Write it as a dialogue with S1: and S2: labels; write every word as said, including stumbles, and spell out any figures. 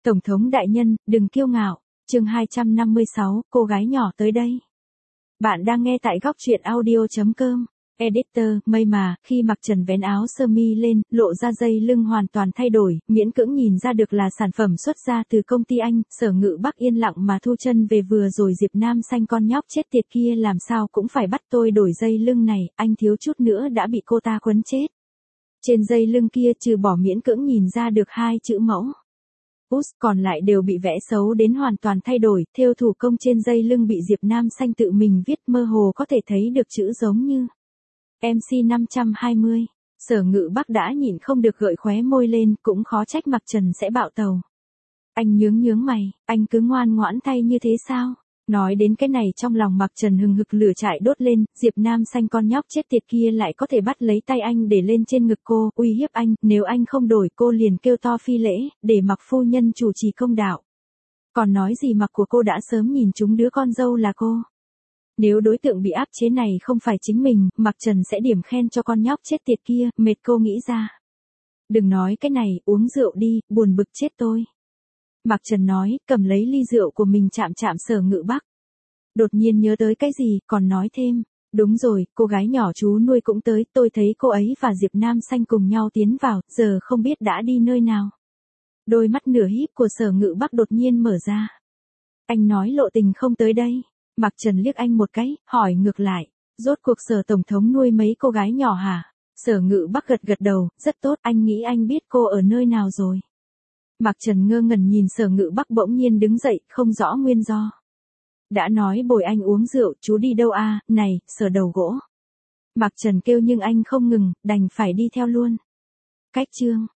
S1: Tổng thống đại nhân, đừng kiêu ngạo. Chương hai trăm năm mươi sáu, cô gái nhỏ tới đây. Bạn đang nghe tại góc truyện audio chấm com. Editor, may mà, khi mặc trần vén áo sơ mi lên, lộ ra dây lưng hoàn toàn thay đổi, miễn cưỡng nhìn ra được là sản phẩm xuất ra từ công ty anh. Sở Ngự Bắc yên lặng mà thu chân về. Vừa rồi Diệp Nam Xanh con nhóc chết tiệt kia làm sao cũng phải bắt tôi đổi dây lưng này, anh thiếu chút nữa đã bị cô ta quấn chết. Trên dây lưng kia trừ bỏ miễn cưỡng nhìn ra được hai chữ mẫu Út, còn lại đều bị vẽ xấu đến hoàn toàn thay đổi. Thêu thủ công trên dây lưng bị Diệp Nam Xanh tự mình viết, mơ hồ có thể thấy được chữ giống như em xê năm trăm hai mươi. Sở Ngự Bắc đã nhìn không được gợi khóe môi lên, cũng khó trách Mặc Trần sẽ bạo tàu. Anh nhướng nhướng mày, anh cứ ngoan ngoãn thay như thế sao? Nói đến cái này trong lòng Mặc Trần hừng hực lửa trại đốt lên. Diệp Nam Xanh con nhóc chết tiệt kia lại có thể bắt lấy tay anh để lên trên ngực cô, uy hiếp anh, nếu anh không đổi cô liền kêu to phi lễ, để Mặc phu nhân chủ trì công đạo. Còn nói gì Mặc của cô đã sớm nhìn trúng đứa con dâu là cô. Nếu đối tượng bị áp chế này không phải chính mình, Mặc Trần sẽ điểm khen cho con nhóc chết tiệt kia, mệt cô nghĩ ra. Đừng nói cái này, uống rượu đi, buồn bực chết tôi. Mặc Trần nói, cầm lấy ly rượu của mình chạm chạm Sở Ngự Bắc. Đột nhiên nhớ tới cái gì, còn nói thêm, đúng rồi, cô gái nhỏ chú nuôi cũng tới, tôi thấy cô ấy và Diệp Nam Xanh cùng nhau tiến vào, giờ không biết đã đi nơi nào. Đôi mắt nửa híp của Sở Ngự Bắc đột nhiên mở ra. Anh nói lộ tình không tới đây. Mặc Trần liếc anh một cái, hỏi ngược lại, rốt cuộc Sở tổng thống nuôi mấy cô gái nhỏ hả? Sở Ngự Bắc gật gật đầu, rất tốt, anh nghĩ anh biết cô ở nơi nào rồi. Mặc Trần ngơ ngẩn nhìn Sở Ngự Bắc bỗng nhiên đứng dậy, không rõ nguyên do. Đã nói bồi anh uống rượu, chú đi đâu à, này, Sở đầu gỗ. Mặc Trần kêu nhưng anh không ngừng, đành phải đi theo luôn. Cách chương.